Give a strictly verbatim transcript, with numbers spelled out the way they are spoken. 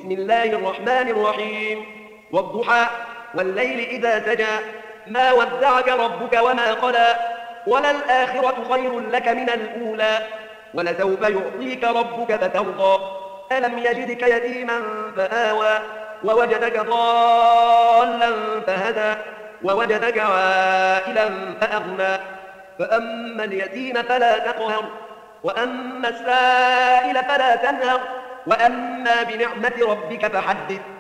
بسم الله الرحمن الرحيم والضحى والليل إذا سجى ما ودعك ربك وما قلى وللآخرة خير لك من الأولى ولسوف يعطيك ربك فترضى ألم يجدك يتيما فآوى ووجدك ضالا فهدى ووجدك عائلا فأغنى فأما اليتيم فلا تقهر وأما السائل فلا تنهر وأما بنعمة ربك فحدث